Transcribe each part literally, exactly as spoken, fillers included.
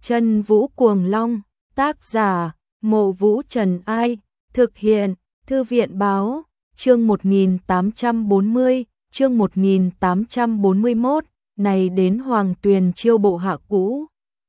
Chân Vũ Cuồng Long, tác giả, Mộ Vũ Trần Ai, thực hiện, Thư viện Báo, chương một nghìn tám trăm bốn mươi, chương một nghìn tám trăm bốn mươi mốt, này đến Hoàng Tuyền chiêu bộ hạ cũ.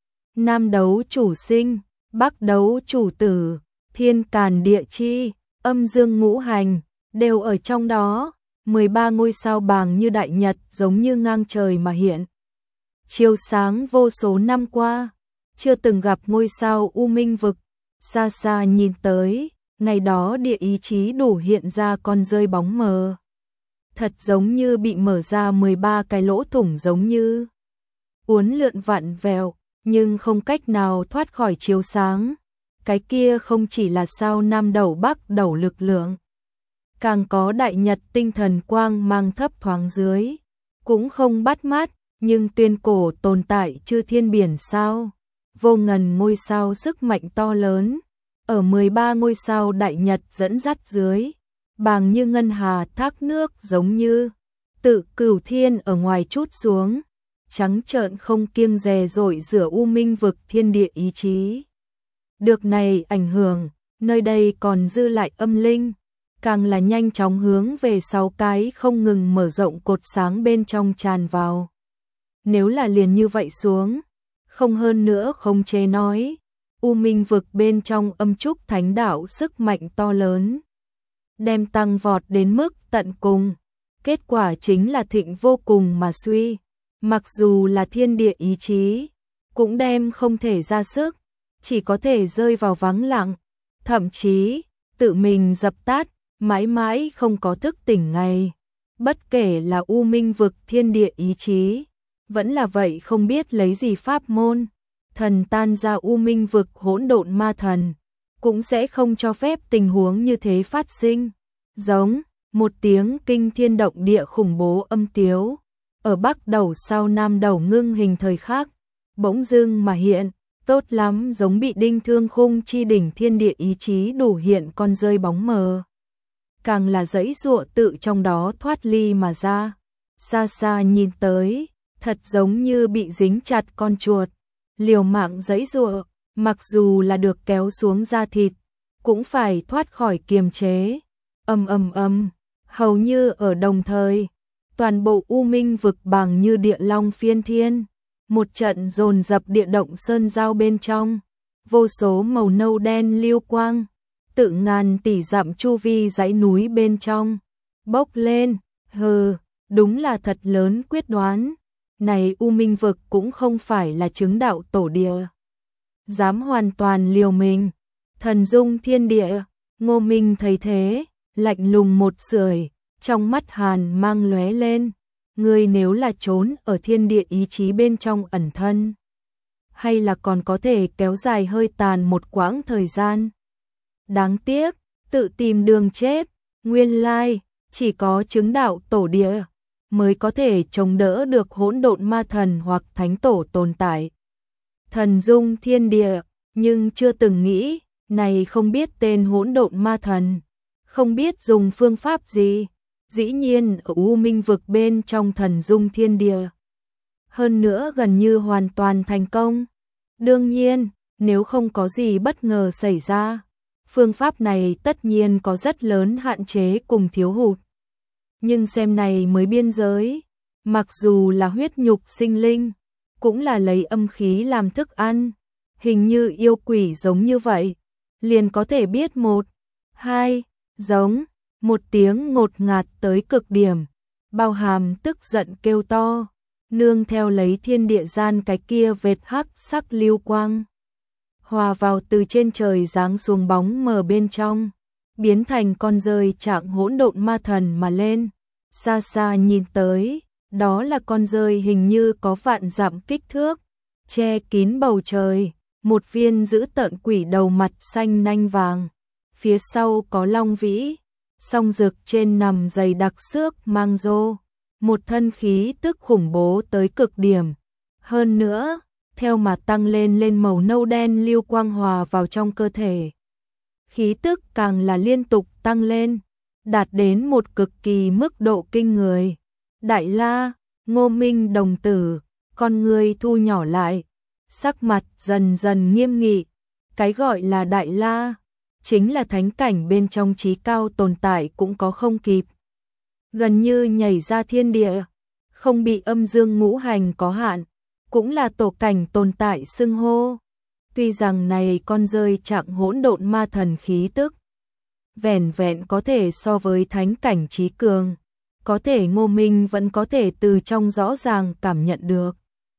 Nam đấu chủ sinh, Bắc đấu chủ tử, thiên càn địa chi, âm dương ngũ hành, đều ở trong đó. mười ba ngôi sao bàng như đại nhật giống như ngang trời mà hiện. Chiếu sáng vô số năm qua, chưa từng gặp ngôi sao u minh vực, xa xa nhìn tới, ngày đó địa ý chí đủ hiện ra con rơi bóng mờ. Thật giống như bị mở ra mười ba cái lỗ thủng giống như uốn lượn vặn vẹo, nhưng không cách nào thoát khỏi chiếu sáng. Cái kia không chỉ là sao nam đầu bắc đầu lực lượng, càng có đại nhật tinh thần quang mang thấp thoáng dưới, cũng không bắt mắt, nhưng tuyên cổ tồn tại chư thiên biển sao, vô ngần ngôi sao sức mạnh to lớn, ở mười ba ngôi sao đại nhật dẫn dắt dưới, bàng như ngân hà thác nước giống như tự cửu thiên ở ngoài trút xuống, trắng trợn không kiêng dè dội rửa u minh vực thiên địa ý chí. Được này ảnh hưởng, nơi đây còn dư lại âm linh, càng là nhanh chóng hướng về sáu cái không ngừng mở rộng cột sáng bên trong tràn vào. Nếu là liền như vậy xuống, không hơn nữa không chế nói, u minh vực bên trong âm trúc thánh đạo sức mạnh to lớn, đem tăng vọt đến mức tận cùng, kết quả chính là thịnh vô cùng mà suy, mặc dù là thiên địa ý chí, cũng đem không thể ra sức, chỉ có thể rơi vào vắng lặng, thậm chí tự mình dập tắt, mãi mãi không có thức tỉnh ngày. Bất kể là u minh vực thiên địa ý chí, vẫn là vậy không biết lấy gì pháp môn, thần tan ra u minh vực hỗn độn ma thần, cũng sẽ không cho phép tình huống như thế phát sinh. Giống một tiếng kinh thiên động địa khủng bố âm tiếu, ở bắc đầu sau nam đầu ngưng hình thời khắc, bỗng dưng mà hiện, tốt lắm giống bị đinh thương khung chi đỉnh thiên địa ý chí đủ hiện con rơi bóng mờ. Càng là dãy dụa tự trong đó thoát ly mà ra, xa xa nhìn tới, thật giống như bị dính chặt con chuột, liều mạng dãy dụa, mặc dù là được kéo xuống da thịt, cũng phải thoát khỏi kiềm chế. Ầm ầm ầm, hầu như ở đồng thời, toàn bộ u minh vực bàng như địa long phiên thiên, một trận dồn dập địa động sơn giao bên trong, vô số màu nâu đen lưu quang, tự ngàn tỷ dặm chu vi dãy núi bên trong, bốc lên, hừ, đúng là thật lớn quyết đoán, này u minh vực cũng không phải là chứng đạo tổ địa. Dám hoàn toàn liều mình, thần dung thiên địa, Ngô Minh thấy thế, lạnh lùng một sưởi, trong mắt hàn mang lóe lên, ngươi nếu là trốn ở thiên địa ý chí bên trong ẩn thân, hay là còn có thể kéo dài hơi tàn một quãng thời gian. Đáng tiếc, tự tìm đường chết, nguyên lai, chỉ có chứng đạo tổ địa mới có thể chống đỡ được hỗn độn ma thần hoặc thánh tổ tồn tại. Thần dung thiên địa, nhưng chưa từng nghĩ, này không biết tên hỗn độn ma thần, không biết dùng phương pháp gì, dĩ nhiên ở u minh vực bên trong thần dung thiên địa. Hơn nữa gần như hoàn toàn thành công. Đương nhiên, nếu không có gì bất ngờ xảy ra, phương pháp này tất nhiên có rất lớn hạn chế cùng thiếu hụt. Nhưng xem này mới biên giới, mặc dù là huyết nhục sinh linh, cũng là lấy âm khí làm thức ăn, hình như yêu quỷ giống như vậy, liền có thể biết một, hai, giống, một tiếng ngột ngạt tới cực điểm, bao hàm tức giận kêu to, nương theo lấy thiên địa gian cái kia vệt hắc sắc lưu quang, hòa vào từ trên trời giáng xuống bóng mờ bên trong, biến thành con rơi trạng hỗn độn ma thần mà lên, xa xa nhìn tới, đó là con rơi hình như có vạn dặm kích thước, che kín bầu trời, một viên dữ tợn quỷ đầu mặt xanh nanh vàng, phía sau có long vĩ, song rực trên nằm dày đặc xước mang rô, một thân khí tức khủng bố tới cực điểm, hơn nữa, theo mà tăng lên lên màu nâu đen lưu quang hòa vào trong cơ thể. Khí tức càng là liên tục tăng lên, đạt đến một cực kỳ mức độ kinh người. Đại La, Ngô Minh đồng tử, con người thu nhỏ lại, sắc mặt dần dần nghiêm nghị. Cái gọi là Đại La, chính là thánh cảnh bên trong trí cao tồn tại cũng có không kịp. Gần như nhảy ra thiên địa, không bị âm dương ngũ hành có hạn, cũng là tổ cảnh tồn tại xưng hô. Tuy rằng này con rơi trạng hỗn độn ma thần khí tức, vẻn vẹn có thể so với thánh cảnh trí cường, có thể Ngô Minh vẫn có thể từ trong rõ ràng cảm nhận được.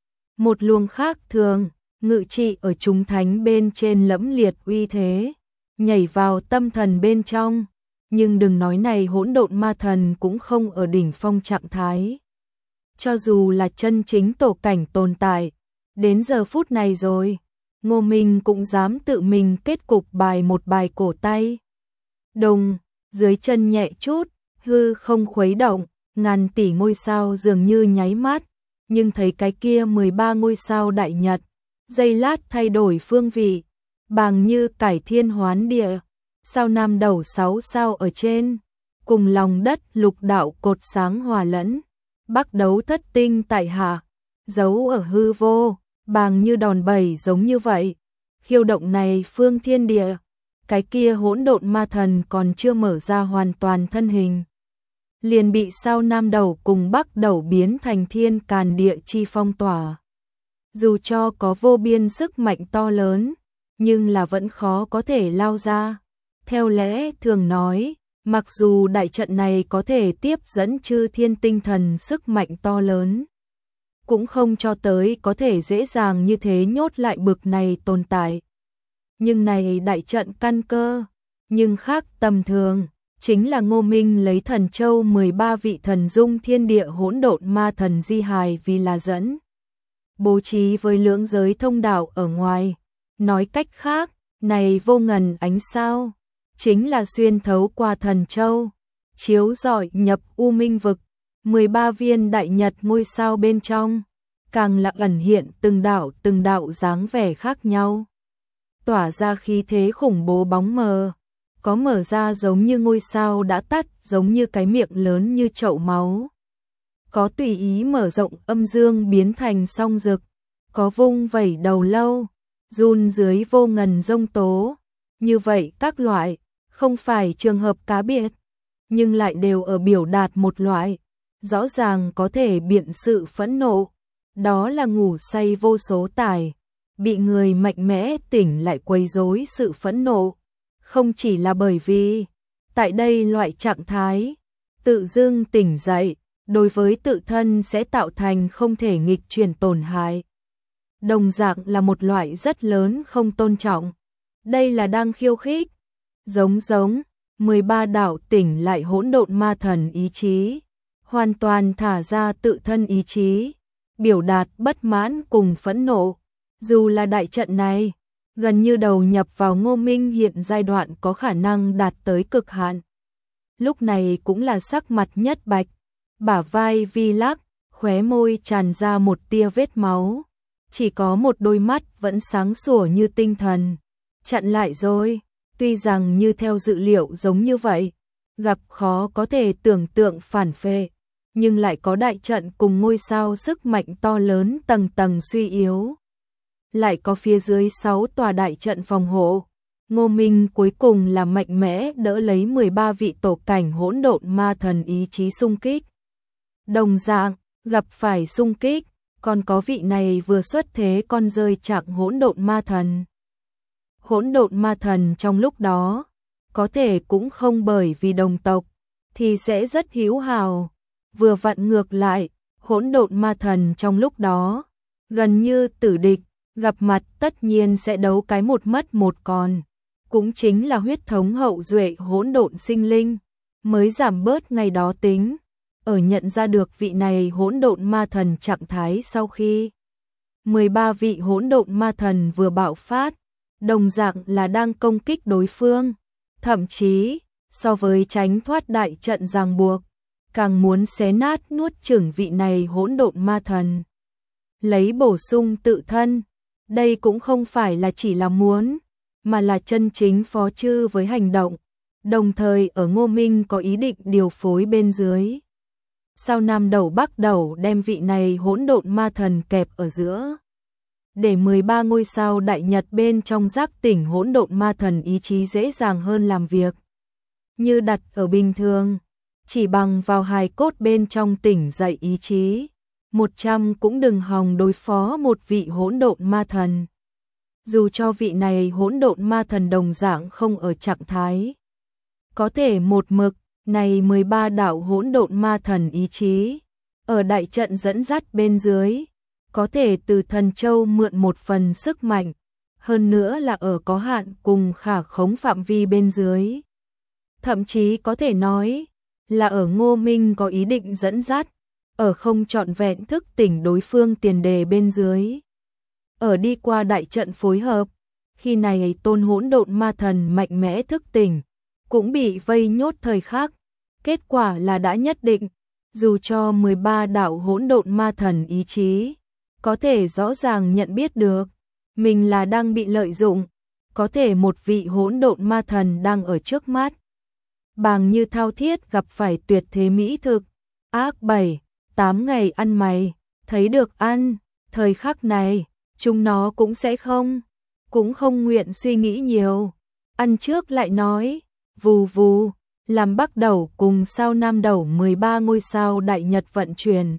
Một luồng khác thường, ngự trị ở chúng thánh bên trên lẫm liệt uy thế, nhảy vào tâm thần bên trong, nhưng đừng nói này hỗn độn ma thần cũng không ở đỉnh phong trạng thái. Cho dù là chân chính tổ cảnh tồn tại, đến giờ phút này rồi, Ngô Minh cũng dám tự mình kết cục bài một bài cổ tay. Đồng, dưới chân nhẹ chút, hư không khuấy động, ngàn tỷ ngôi sao dường như nháy mắt, nhưng thấy cái kia mười ba ngôi sao đại nhật, giây lát thay đổi phương vị, bàng như cải thiên hoán địa, sao nam đầu sáu sao ở trên, cùng lòng đất lục đạo cột sáng hòa lẫn, bắc đấu thất tinh tại hạ, giấu ở hư vô, bàng như đòn bẩy giống như vậy, khiêu động này phương thiên địa, cái kia hỗn độn ma thần còn chưa mở ra hoàn toàn thân hình, liền bị sao nam đầu cùng bắc đầu biến thành thiên càn địa chi phong tỏa. Dù cho có vô biên sức mạnh to lớn, nhưng là vẫn khó có thể lao ra. Theo lẽ thường nói, mặc dù đại trận này có thể tiếp dẫn chư thiên tinh thần sức mạnh to lớn, cũng không cho tới có thể dễ dàng như thế nhốt lại bực này tồn tại. Nhưng này đại trận căn cơ, nhưng khác tầm thường, chính là Ngô Minh lấy thần châu mười ba vị thần dung thiên địa hỗn độn ma thần di hài vì là dẫn. Bố trí với lưỡng giới thông đạo ở ngoài, nói cách khác, này vô ngần ánh sao, chính là xuyên thấu qua thần châu, chiếu rọi nhập u minh vực, mười ba viên đại nhật ngôi sao bên trong, càng là ẩn hiện từng đạo từng đạo dáng vẻ khác nhau, tỏa ra khí thế khủng bố bóng mờ, có mở ra giống như ngôi sao đã tắt, giống như cái miệng lớn như chậu máu, có tùy ý mở rộng âm dương biến thành song rực, có vung vẩy đầu lâu, run dưới vô ngần rông tố, như vậy các loại, không phải trường hợp cá biệt, nhưng lại đều ở biểu đạt một loại, rõ ràng có thể biện sự phẫn nộ, đó là ngủ say vô số tài, bị người mạnh mẽ tỉnh lại quấy rối sự phẫn nộ, không chỉ là bởi vì, tại đây loại trạng thái, tự dưng tỉnh dậy, đối với tự thân sẽ tạo thành không thể nghịch chuyển tổn hại. Đồng dạng là một loại rất lớn không tôn trọng, đây là đang khiêu khích, giống giống, mười ba đạo tỉnh lại hỗn độn ma thần ý chí, hoàn toàn thả ra tự thân ý chí, biểu đạt bất mãn cùng phẫn nộ, dù là đại trận này, gần như đầu nhập vào Ngô Minh hiện giai đoạn có khả năng đạt tới cực hạn. Lúc này cũng là sắc mặt nhất bạch, bả vai vi lắc, khóe môi tràn ra một tia vết máu, chỉ có một đôi mắt vẫn sáng sủa như tinh thần. Chặn lại rồi, tuy rằng như theo dự liệu giống như vậy, gặp khó có thể tưởng tượng phản phệ, nhưng lại có đại trận cùng ngôi sao sức mạnh to lớn tầng tầng suy yếu. Lại có phía dưới sáu tòa đại trận phòng hộ, Ngô Minh cuối cùng là mạnh mẽ đỡ lấy mười ba vị tổ cảnh hỗn độn ma thần ý chí xung kích. Đồng dạng, gặp phải xung kích, còn có vị này vừa xuất thế con rơi trạng hỗn độn ma thần. Hỗn độn ma thần trong lúc đó, có thể cũng không bởi vì đồng tộc, thì sẽ rất hữu hào. Vừa vặn ngược lại, hỗn độn ma thần trong lúc đó, gần như tử địch, gặp mặt tất nhiên sẽ đấu cái một mất một còn. Cũng chính là huyết thống hậu duệ hỗn độn sinh linh, mới giảm bớt ngày đó tính. Ở nhận ra được vị này hỗn độn ma thần trạng thái sau khi mười ba vị hỗn độn ma thần vừa bạo phát, đồng dạng là đang công kích đối phương, thậm chí so với tránh thoát đại trận ràng buộc, càng muốn xé nát nuốt chửng vị này hỗn độn ma thần, lấy bổ sung tự thân. Đây cũng không phải là chỉ là muốn, mà là chân chính phó chư với hành động, đồng thời ở Ngô Minh có ý định điều phối bên dưới. Sao nam đầu bắc đầu đem vị này hỗn độn ma thần kẹp ở giữa. để mười ba ngôi sao đại nhật bên trong giác tỉnh hỗn độn ma thần ý chí dễ dàng hơn làm việc. Như đặt ở bình thường, chỉ bằng vào hài cốt bên trong tỉnh dậy ý chí, một trăm cũng đừng hòng đối phó một vị hỗn độn ma thần. Dù cho vị này hỗn độn ma thần đồng dạng không ở trạng thái có thể một mực, này mười ba đạo hỗn độn ma thần ý chí ở đại trận dẫn dắt bên dưới, có thể từ thần châu mượn một phần sức mạnh, hơn nữa là ở có hạn cùng khả khống phạm vi bên dưới. Thậm chí có thể nói là ở Ngô Minh có ý định dẫn dắt, ở không trọn vẹn thức tỉnh đối phương tiền đề bên dưới. Ở đi qua đại trận phối hợp, khi này tôn hỗn độn ma thần mạnh mẽ thức tỉnh, cũng bị vây nhốt thời khắc. Kết quả là đã nhất định, dù cho mười ba đạo hỗn độn ma thần ý chí, có thể rõ ràng nhận biết được, mình là đang bị lợi dụng, có thể một vị hỗn độn ma thần đang ở trước mắt. Bàng như thao thiết gặp phải tuyệt thế mỹ thực, ác bảy, tám ngày ăn mày, thấy được ăn, thời khắc này, chúng nó cũng sẽ không, cũng không nguyện suy nghĩ nhiều. Ăn trước lại nói, vù vù, làm Bắc Đầu cùng sao Nam Đầu mười ba ngôi sao đại nhật vận chuyển.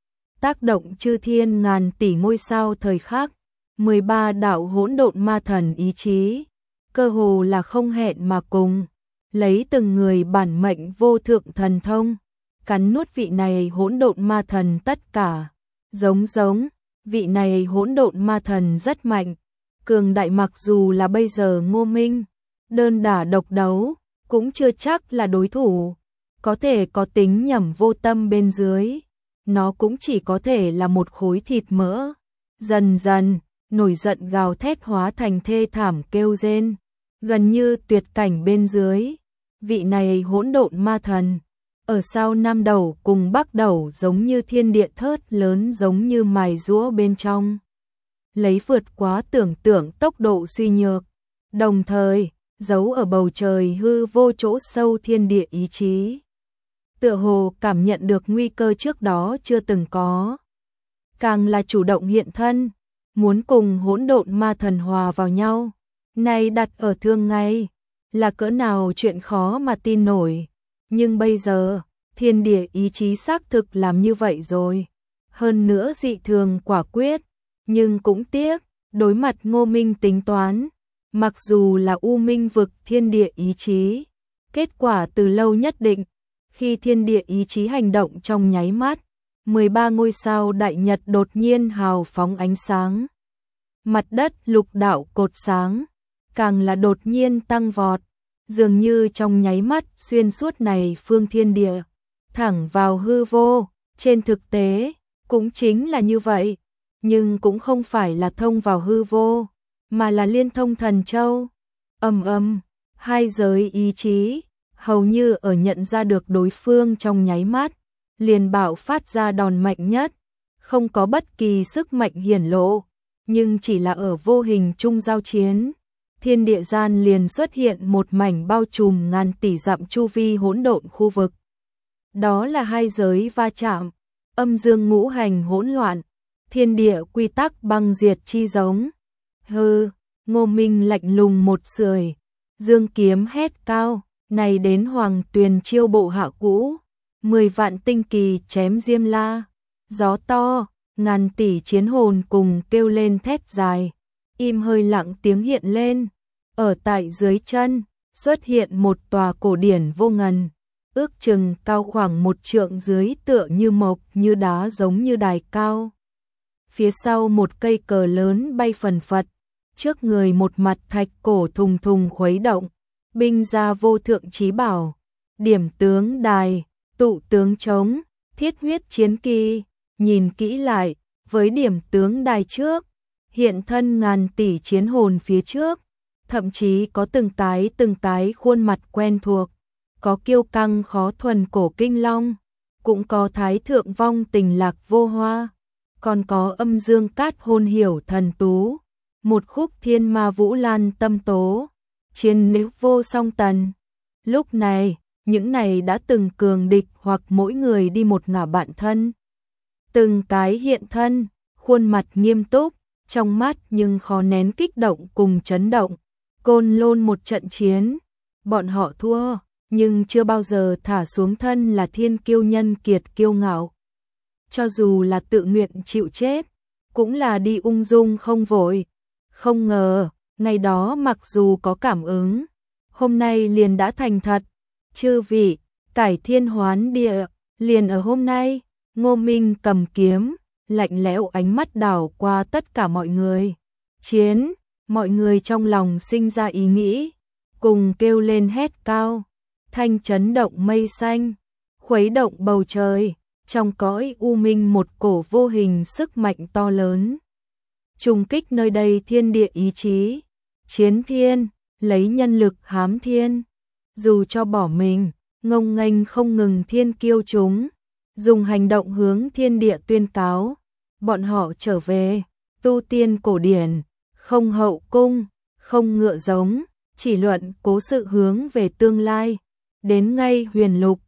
Tác động chư thiên ngàn tỷ ngôi sao thời khắc, mười ba đạo hỗn độn ma thần ý chí, cơ hồ là không hẹn mà cùng, lấy từng người bản mệnh vô thượng thần thông, cắn nuốt vị này hỗn độn ma thần tất cả. Giống giống, vị này hỗn độn ma thần rất mạnh, cường đại, mặc dù là bây giờ Ngô Minh đơn đả độc đấu, cũng chưa chắc là đối thủ, có thể có tính nhẩm vô tâm bên dưới, nó cũng chỉ có thể là một khối thịt mỡ. Dần dần, nổi giận gào thét hóa thành thê thảm kêu rên, gần như tuyệt cảnh bên dưới. Vị này hỗn độn ma thần, ở sao Nam Đầu cùng Bắc Đầu giống như thiên địa thớt lớn, giống như mài giũa bên trong, lấy vượt quá tưởng tượng tốc độ suy nhược, đồng thời giấu ở bầu trời hư vô chỗ sâu thiên địa ý chí, tựa hồ cảm nhận được nguy cơ trước đó chưa từng có, càng là chủ động hiện thân, muốn cùng hỗn độn ma thần hòa vào nhau. Này đặt ở thường ngày, là cỡ nào chuyện khó mà tin nổi, nhưng bây giờ, thiên địa ý chí xác thực làm như vậy rồi, hơn nữa dị thường quả quyết, nhưng cũng tiếc, đối mặt Ngô Minh tính toán, mặc dù là U Minh vực thiên địa ý chí, kết quả từ lâu nhất định, khi thiên địa ý chí hành động trong nháy mắt, mười ba ngôi sao đại nhật đột nhiên hào phóng ánh sáng. Mặt đất lục đạo cột sáng, càng là đột nhiên tăng vọt, dường như trong nháy mắt xuyên suốt này phương thiên địa, thẳng vào hư vô. Trên thực tế, cũng chính là như vậy, nhưng cũng không phải là thông vào hư vô, mà là liên thông thần châu. Ầm ầm, hai giới ý chí, hầu như ở nhận ra được đối phương trong nháy mắt, liền bạo phát ra đòn mạnh nhất, không có bất kỳ sức mạnh hiển lộ, nhưng chỉ là ở vô hình chung giao chiến, thiên địa gian liền xuất hiện một mảnh bao trùm ngàn tỷ dặm chu vi hỗn độn khu vực. Đó là hai giới va chạm, âm dương ngũ hành hỗn loạn, thiên địa quy tắc băng diệt chi giống. Hừ, Ngô Minh lạnh lùng một sưởi, dương kiếm hét cao, này đến Hoàng Tuyền chiêu bộ hạ cũ, mười vạn tinh kỳ chém diêm la, gió to, ngàn tỷ chiến hồn cùng kêu lên thét dài, im hơi lặng tiếng hiện lên, ở tại dưới chân, xuất hiện một tòa cổ điển vô ngần, ước chừng cao khoảng một trượng dưới, tựa như mộc như đá, giống như đài cao. Phía sau một cây cờ lớn bay phần phật, trước người một mặt thạch cổ thùng thùng khuấy động, binh gia vô thượng chí bảo, điểm tướng đài, tụ tướng trống, thiết huyết chiến kỳ. Nhìn kỹ lại, với điểm tướng đài trước, hiện thân ngàn tỷ chiến hồn phía trước, thậm chí có từng tái từng tái khuôn mặt quen thuộc, có kiêu căng khó thuần cổ kinh long, cũng có thái thượng vong tình lạc vô hoa, còn có âm dương cát hôn hiểu thần tú, một khúc thiên ma vũ lan tâm tố, chiến nữ vô song tần. Lúc này, những này đã từng cường địch hoặc mỗi người đi một ngả bạn thân, từng cái hiện thân, khuôn mặt nghiêm túc, trong mắt nhưng khó nén kích động cùng chấn động. Côn Lôn một trận chiến, bọn họ thua, nhưng chưa bao giờ thả xuống thân là thiên kiêu nhân kiệt kiêu ngạo. Cho dù là tự nguyện chịu chết, cũng là đi ung dung không vội. Không ngờ, ngày đó mặc dù có cảm ứng, hôm nay liền đã thành thật. Chư vị, cải thiên hoán địa, liền ở hôm nay. Ngô Minh cầm kiếm, lạnh lẽo ánh mắt đảo qua tất cả mọi người. Chiến, mọi người trong lòng sinh ra ý nghĩ, cùng kêu lên hét cao, thanh chấn động mây xanh, khuấy động bầu trời, trong cõi u minh một cổ vô hình sức mạnh to lớn. Trùng kích nơi đây thiên địa ý chí, chiến thiên, lấy nhân lực hám thiên, dù cho bỏ mình, ngông nghênh không ngừng thiên kiêu chúng, dùng hành động hướng thiên địa tuyên cáo, bọn họ trở về, tu tiên cổ điển, không hậu cung, không ngựa giống, chỉ luận cố sự hướng về tương lai, đến ngay huyền lục,